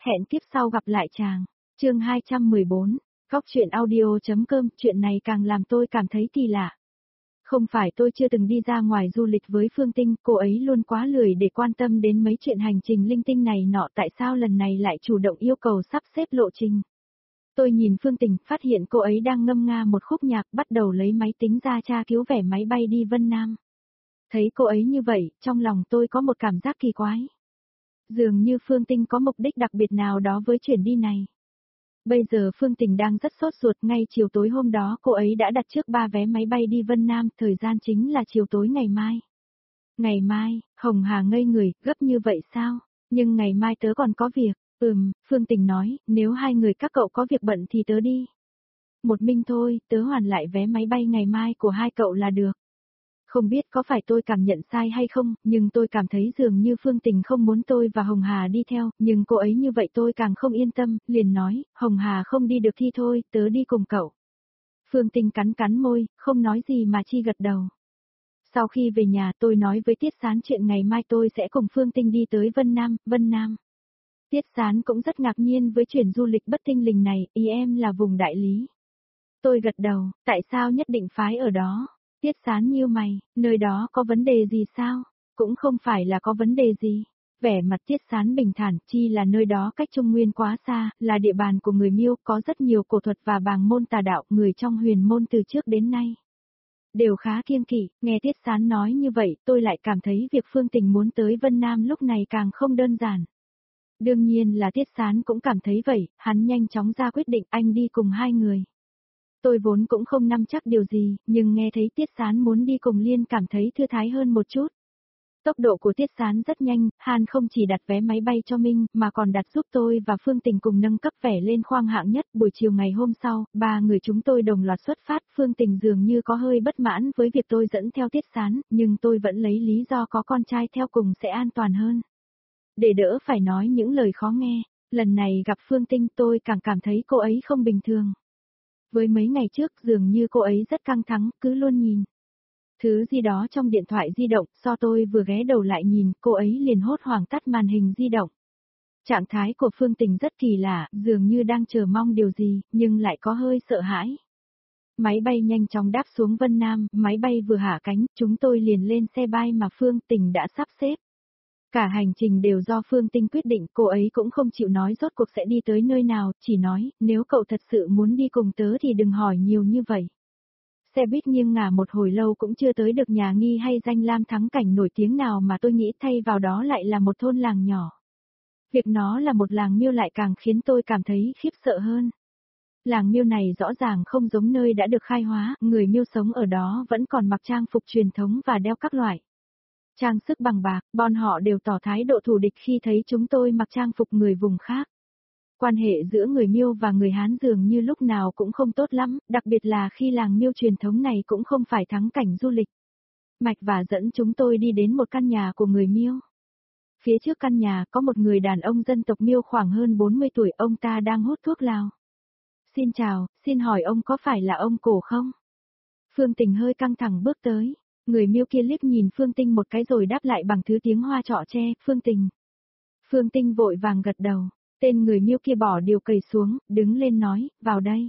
Hẹn kiếp sau gặp lại chàng. Chương 214. Góc truyện audio.com. Chuyện này càng làm tôi cảm thấy kỳ lạ. Không phải tôi chưa từng đi ra ngoài du lịch với Phương Tinh, cô ấy luôn quá lười để quan tâm đến mấy chuyện hành trình linh tinh này nọ, tại sao lần này lại chủ động yêu cầu sắp xếp lộ trình. Tôi nhìn Phương Tình, phát hiện cô ấy đang ngâm nga một khúc nhạc, bắt đầu lấy máy tính ra tra cứu vé máy bay đi Vân Nam. Thấy cô ấy như vậy, trong lòng tôi có một cảm giác kỳ quái. Dường như Phương Tinh có mục đích đặc biệt nào đó với chuyến đi này. Bây giờ Phương Tình đang rất sốt ruột, ngay chiều tối hôm đó cô ấy đã đặt trước 3 vé máy bay đi Vân Nam, thời gian chính là chiều tối ngày mai. Ngày mai, Hồng Hà ngây người, gấp như vậy sao? Nhưng ngày mai tớ còn có việc. Phương Tình nói, nếu hai người các cậu có việc bận thì tớ đi. Một mình thôi, tớ hoàn lại vé máy bay ngày mai của hai cậu là được. Không biết có phải tôi cảm nhận sai hay không, nhưng tôi cảm thấy dường như Phương Tình không muốn tôi và Hồng Hà đi theo, nhưng cô ấy như vậy tôi càng không yên tâm, liền nói, Hồng Hà không đi được thì thôi, tớ đi cùng cậu. Phương Tình cắn cắn môi, không nói gì mà chi gật đầu. Sau khi về nhà tôi nói với Tiết Sán chuyện ngày mai tôi sẽ cùng Phương Tinh đi tới Vân Nam. Tiết Sán cũng rất ngạc nhiên với chuyện du lịch bất thình lình này, ý em là vùng đại lý. Tôi gật đầu, tại sao nhất định phái ở đó? Tiết Sán nhíu mày, nơi đó có vấn đề gì sao? Cũng không phải là có vấn đề gì. Vẻ mặt Tiết Sán bình thản, chi là nơi đó cách Trung Nguyên quá xa, là địa bàn của người Miêu, có rất nhiều cổ thuật và bàng môn tà đạo, người trong huyền môn từ trước đến nay đều khá kiêng kỵ. Nghe Tiết Sán nói như vậy, tôi lại cảm thấy việc Phương Tình muốn tới Vân Nam lúc này càng không đơn giản. Đương nhiên là Tiết Sán cũng cảm thấy vậy, hắn nhanh chóng ra quyết định anh đi cùng hai người. Tôi vốn cũng không nắm chắc điều gì, nhưng nghe thấy Tiết Sán muốn đi cùng liền cảm thấy thư thái hơn một chút. Tốc độ của Tiết Sán rất nhanh, hắn không chỉ đặt vé máy bay cho Minh, mà còn đặt giúp tôi và Phương Tình cùng nâng cấp vé lên khoang hạng nhất. Buổi chiều ngày hôm sau, ba người chúng tôi đồng loạt xuất phát. Phương Tình dường như có hơi bất mãn với việc tôi dẫn theo Tiết Sán, nhưng tôi vẫn lấy lý do có con trai theo cùng sẽ an toàn hơn. Để đỡ phải nói những lời khó nghe, lần này gặp Phương Tinh tôi càng cảm thấy cô ấy không bình thường. Với mấy ngày trước dường như cô ấy rất căng thẳng, cứ luôn nhìn thứ gì đó trong điện thoại di động, do tôi vừa ghé đầu lại nhìn, cô ấy liền hốt hoảng tắt màn hình di động. Trạng thái của Phương Tình rất kỳ lạ, dường như đang chờ mong điều gì, nhưng lại có hơi sợ hãi. Máy bay nhanh chóng đáp xuống Vân Nam, máy bay vừa hạ cánh, chúng tôi liền lên xe bay mà Phương Tình đã sắp xếp. Cả hành trình đều do Phương Tinh quyết định, cô ấy cũng không chịu nói rốt cuộc sẽ đi tới nơi nào, chỉ nói, nếu cậu thật sự muốn đi cùng tớ thì đừng hỏi nhiều như vậy. Xe buýt nghiêng ngả một hồi lâu cũng chưa tới được nhà Nghi hay danh lam thắng cảnh nổi tiếng nào mà tôi nghĩ thay vào đó lại là một thôn làng nhỏ. Việc nó là một làng Miêu lại càng khiến tôi cảm thấy khiếp sợ hơn. Làng Miêu này rõ ràng không giống nơi đã được khai hóa, người Miêu sống ở đó vẫn còn mặc trang phục truyền thống và đeo các loại trang sức bằng bạc, bọn họ đều tỏ thái độ thù địch khi thấy chúng tôi mặc trang phục người vùng khác. Quan hệ giữa người Miêu và người Hán dường như lúc nào cũng không tốt lắm, đặc biệt là khi làng Miêu truyền thống này cũng không phải thắng cảnh du lịch. Mạch và dẫn chúng tôi đi đến một căn nhà của người Miêu. Phía trước căn nhà có một người đàn ông dân tộc Miêu khoảng hơn 40 tuổi, ông ta đang hút thuốc lào. Xin chào, xin hỏi ông có phải là ông Cổ không? Phương Tình hơi căng thẳng bước tới. Người Miêu kia liếc nhìn Phương Tinh một cái rồi đáp lại bằng thứ tiếng Hoa trọ tre, Phương Tình. Phương Tinh vội vàng gật đầu, tên người Miêu kia bỏ điều cầy xuống, đứng lên nói, vào đây.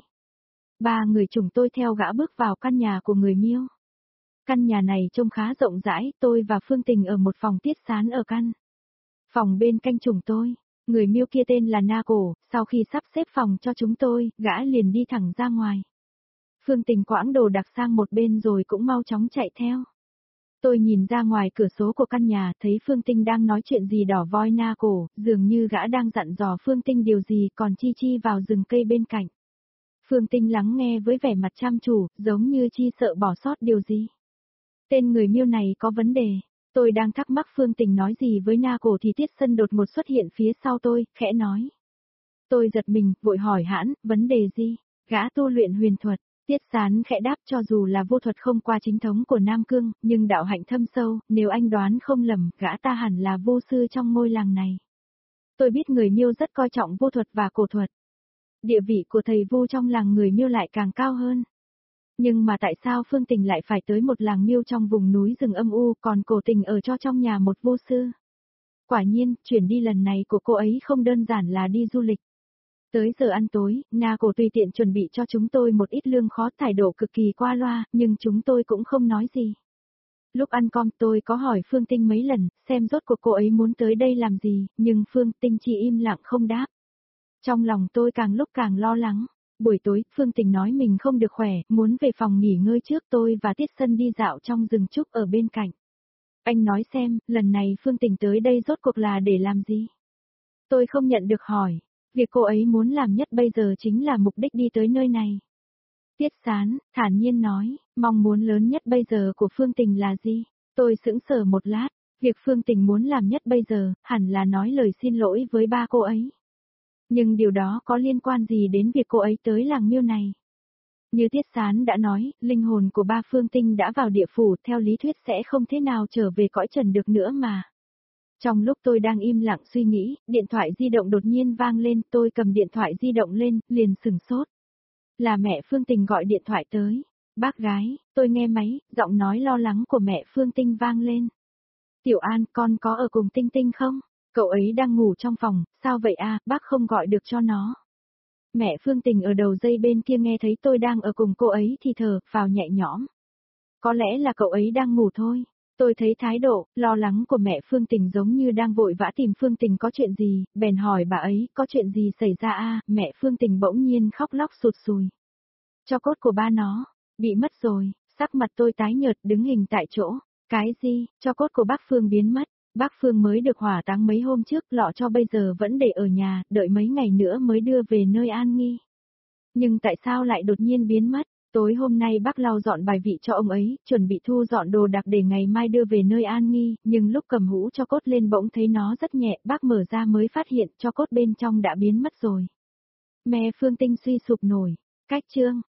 Ba người chúng tôi theo gã bước vào căn nhà của người Miêu. Căn nhà này trông khá rộng rãi, tôi và Phương Tình ở một phòng, Tiết Sán ở căn phòng bên cạnh chúng tôi. Người Miêu kia tên là Na Cổ, sau khi sắp xếp phòng cho chúng tôi, gã liền đi thẳng ra ngoài. Phương Tình quãng đồ đạc sang một bên rồi cũng mau chóng chạy theo. Tôi nhìn ra ngoài cửa sổ của căn nhà, thấy Phương Tinh đang nói chuyện gì đỏ voi Na Cổ, dường như gã đang dặn dò Phương Tinh điều gì, còn Chi Chi vào rừng cây bên cạnh. Phương Tinh lắng nghe với vẻ mặt chăm chú, giống như Chi sợ bỏ sót điều gì. Tên người Miêu này có vấn đề. Tôi đang thắc mắc Phương Tình nói gì với Na Cổ thì Tiết Sân đột ngột xuất hiện phía sau tôi, khẽ nói. Tôi giật mình, vội hỏi hãn, vấn đề gì? Gã tu luyện huyền thuật. Tiết Sán khẽ đáp, cho dù là vô thuật không qua chính thống của Nam Cương, nhưng đạo hạnh thâm sâu, nếu anh đoán không lầm, gã ta hẳn là vô sư trong ngôi làng này. Tôi biết người Miêu rất coi trọng vô thuật và cổ thuật. Địa vị của thầy vô trong làng người Miêu lại càng cao hơn. Nhưng mà tại sao Phương Tình lại phải tới một làng Miêu trong vùng núi rừng âm u, còn Cổ Tình ở cho trong nhà một vô sư? Quả nhiên, chuyển đi lần này của cô ấy không đơn giản là đi du lịch. Tới giờ ăn tối, Na Cổ tùy tiện chuẩn bị cho chúng tôi một ít lương khó thái độ cực kỳ qua loa, nhưng chúng tôi cũng không nói gì. Lúc ăn cơm tôi có hỏi Phương Tinh mấy lần, xem rốt cuộc cô ấy muốn tới đây làm gì, nhưng Phương Tinh chỉ im lặng không đáp. Trong lòng tôi càng lúc càng lo lắng. Buổi tối, Phương Tình nói mình không được khỏe, muốn về phòng nghỉ ngơi trước, tôi và Tiết Sân đi dạo trong rừng trúc ở bên cạnh. Anh nói xem, lần này Phương Tình tới đây rốt cuộc là để làm gì? Tôi không nhận được hỏi. Việc cô ấy muốn làm nhất bây giờ chính là mục đích đi tới nơi này. Tiết Sán, thản nhiên nói, mong muốn lớn nhất bây giờ của Phương Tình là gì? Tôi sững sờ một lát, việc Phương Tình muốn làm nhất bây giờ, hẳn là nói lời xin lỗi với ba cô ấy. Nhưng điều đó có liên quan gì đến việc cô ấy tới làng Miêu này? Như Tiết Sán đã nói, linh hồn của ba Phương Tinh đã vào địa phủ, theo lý thuyết sẽ không thế nào trở về cõi trần được nữa mà. Trong lúc tôi đang im lặng suy nghĩ, điện thoại di động đột nhiên vang lên, tôi cầm điện thoại di động lên, liền sửng sốt. Là mẹ Phương Tình gọi điện thoại tới. Bác gái, tôi nghe máy, giọng nói lo lắng của mẹ Phương Tinh vang lên. Tiểu An, con có ở cùng Tinh Tinh không? Cậu ấy đang ngủ trong phòng, sao vậy à, bác không gọi được cho nó. Mẹ Phương Tình ở đầu dây bên kia nghe thấy tôi đang ở cùng cô ấy thì thở, phào nhẹ nhõm. Có lẽ là cậu ấy đang ngủ thôi. Tôi thấy thái độ, lo lắng của mẹ Phương Tình giống như đang vội vã tìm Phương Tình có chuyện gì, bèn hỏi bà ấy, có chuyện gì xảy ra à, mẹ Phương Tình bỗng nhiên khóc lóc sụt sùi. Cho cốt của ba nó, bị mất rồi, sắc mặt tôi tái nhợt đứng hình tại chỗ. Cái gì, cho cốt của bác Phương biến mất, bác Phương mới được hỏa táng mấy hôm trước, lọ cho bây giờ vẫn để ở nhà, đợi mấy ngày nữa mới đưa về nơi an nghỉ. Nhưng tại sao lại đột nhiên biến mất? Tối hôm nay bác lau dọn bài vị cho ông ấy, chuẩn bị thu dọn đồ đạc để ngày mai đưa về nơi an nghỉ, nhưng lúc cầm hũ cho cốt lên bỗng thấy nó rất nhẹ, bác mở ra mới phát hiện cho cốt bên trong đã biến mất rồi. Mẹ Phương Tinh suy sụp nổi. Cách chương